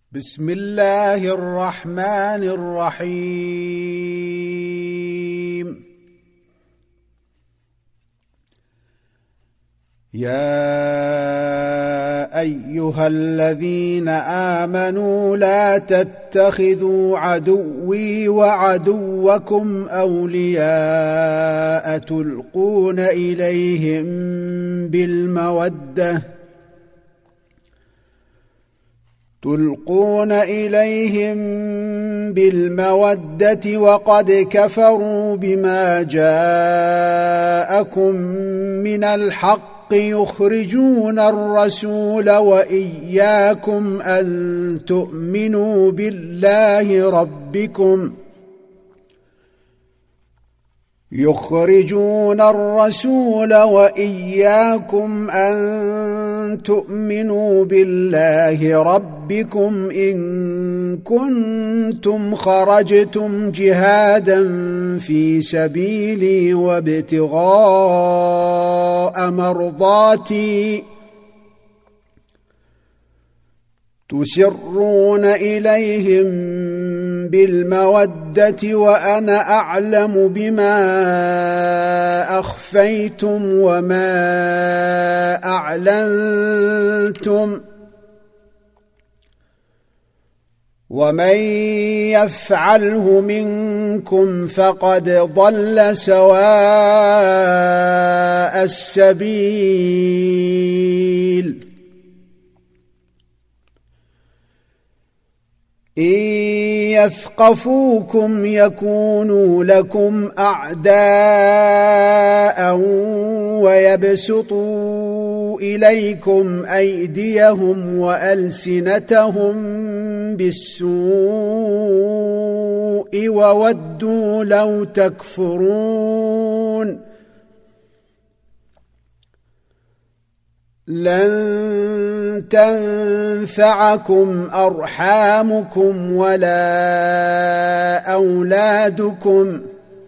بسم الله الرحمن الرحيم. يا أيها الذين آمنوا لا تتخذوا عدوي وعدوكم أولياء تلقون إليهم بالمودة وقد كفروا بما جاءكم من الحق يخرجون الرسول وإياكم أن تؤمنوا بالله ربكم إن كنتم خرجتم جهادا في سبيلي وابتغاء مرضاتي تسرون إليهم بالمودة وأنا أعلم بما أخفيتم وما أعلنتم ومن يفعله منكم فقد ضل سواء السبيل. إن يثقفوكم يكونوا لكم أعداء ويبسطوا إليكم أيديهم وألسنتهم بالسوء وودوا لو تكفرون. لن تنفعكم أرحامكم ولا أولادكم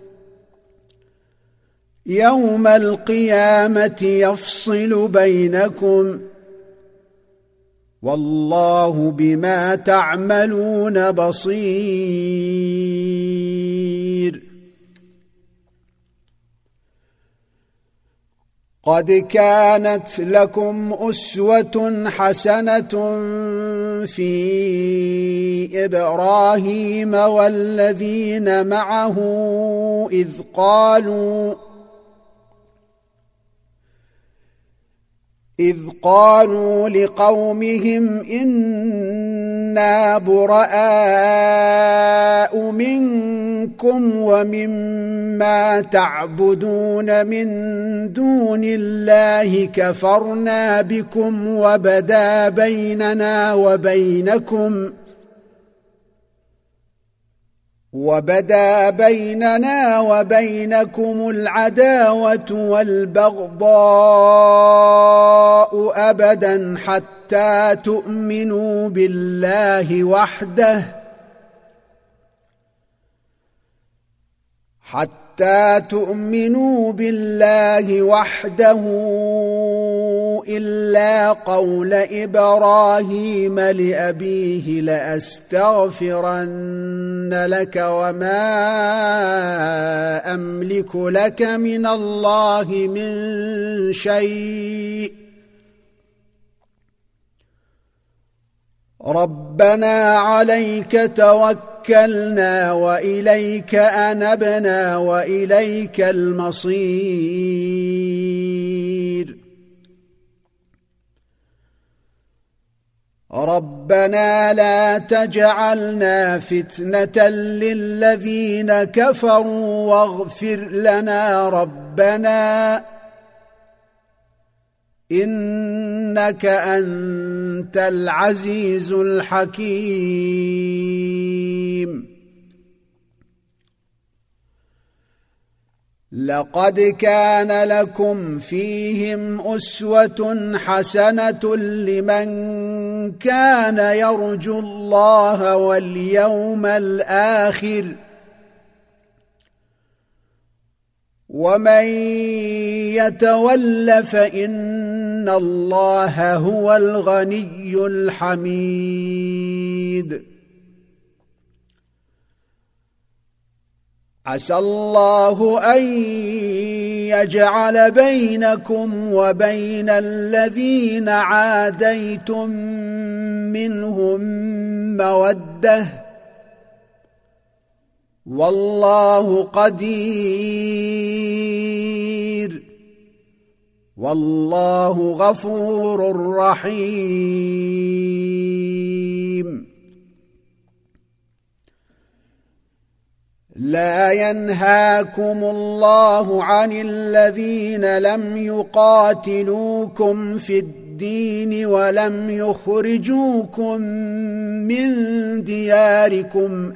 يوم القيامة يفصل بينكم والله بما تعملون بصير. قد كانت لكم أسوة حسنة في إبراهيم والذين معه إذ قالوا لقومهم إنا براء منكم ومما تعبدون من دون الله كفرنا بكم وبدا بيننا وبينكم العداوة والبغضاء أبدا حتى تؤمنوا بالله وحده إلا قول إبراهيم لأبيه لأستغفرن لك وما أملك لك من الله من شيء ربنا عليك توكلنا وإليك أنبنا وإليك المصير. ربنا لا تجعلنا فتنة للذين كفروا واغفر لنا ربنا إنك أنت العزيز الحكيم. لقد كان لكم فيهم أسوة حسنة لمن كان يرجو الله واليوم الآخر ومن يتول فإن الله هو الغني الحميد. عسى الله أن يجعل بينكم وبين الذين عاديتم منهم مودة، والله قدير، والله غفور رحيم. لا ينهاكم الله عن الذين لم يقاتلوكم في الدين ولم يخرجوكم من دياركم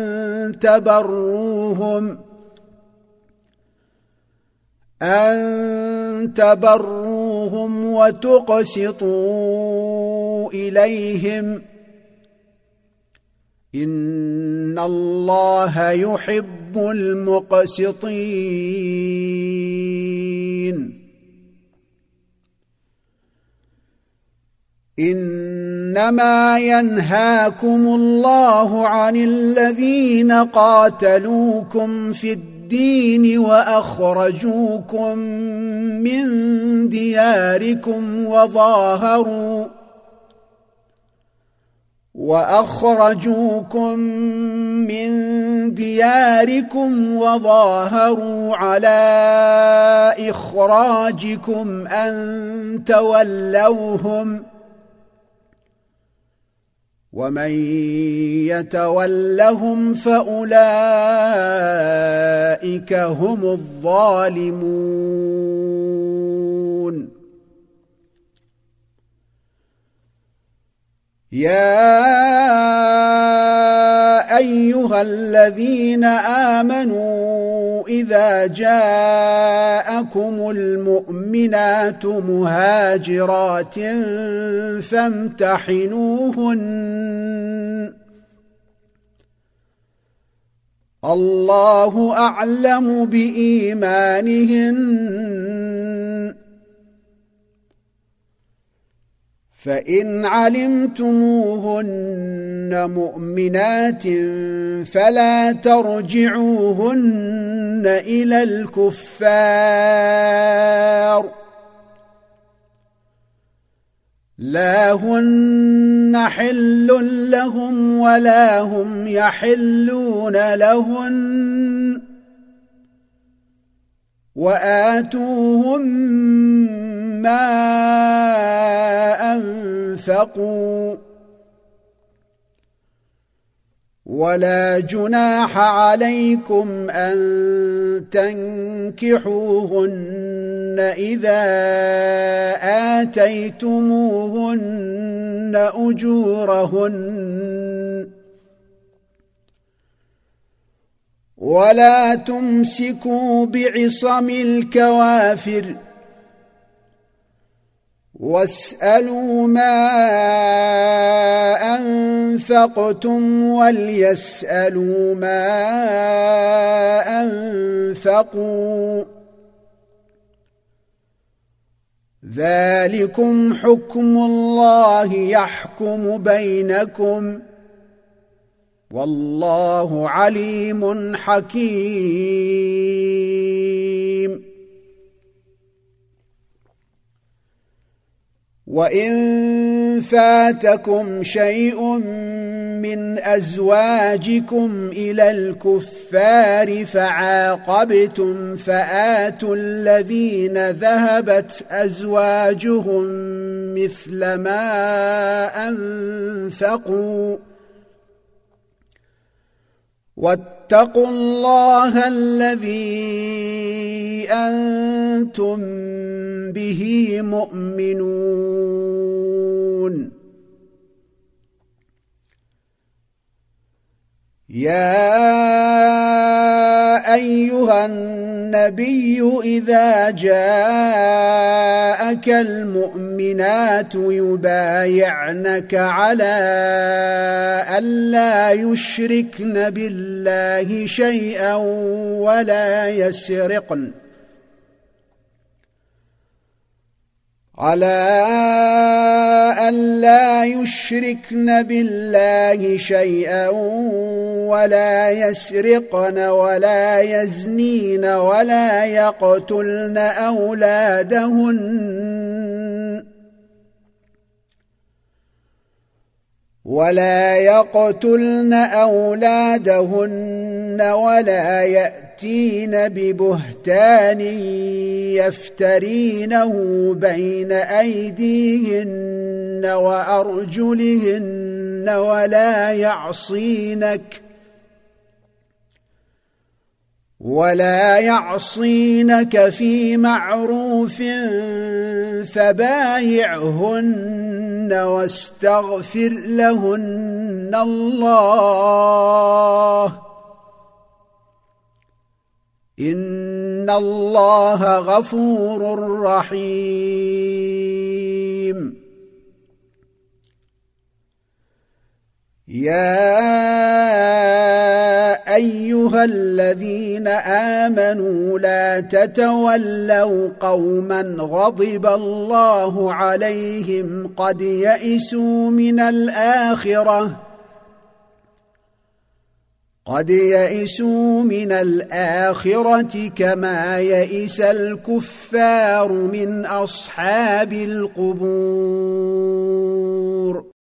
أن تبروهم وتقسطوا إليهم، إن الله يحب المقسطين. إنما ينهاكم الله عن الذين قاتلوكم في الدين وأخرجوكم من دياركم وظاهروا على إخراجكم أن تولوهم، ومن يتولهم فأولئك هم الظالمون. يا أيها الذين آمنوا إذا جاءكم المؤمنات مهاجرات فامتحنوهن، الله أعلم بإيمانهن، فإن علمتموهن مؤمنات فلا ترجعوهن إلى الكفار، لا هن حل لهم ولا هم يحلون لهن، وآتوهم ما أنفقوا، ولا جناح عليكم أن تنكحوهن إذا آتيتموهن أجورهن، ولا تمسكوا بعصم الكوافر، واسألوا ما أنفقتم وليسألوا ما أنفقوا، ذلكم حكم الله يحكم بينكم، والله عليم حكيم. وإن فاتكم شيء من أزواجكم إلى الكفار فعاقبتم فآتوا الذين ذهبت أزواجهم مثل ما أنفقوا، واتقوا الله الذي أنتم به مؤمنون. يا أيها النبي إذا جاءك المؤمنات يبايعنك على ألا يشركن بالله شيئا ولا يسرقن على ألا يشركن بالله شيئا ولا يسرقن ولا يزنين ولا يقتلن أولادهن ولا يأتين ببهتان يفترينه بين أيديهن وأرجلهن ولا يعصينك في معروف فبايعهن واستغفر لهن الله إن الله غفور رحيم. يا أيها الذين آمنوا لا تتولوا قوما غضب الله عليهم قد يئسوا من الآخرة كما يئس الكفار من أصحاب القبور.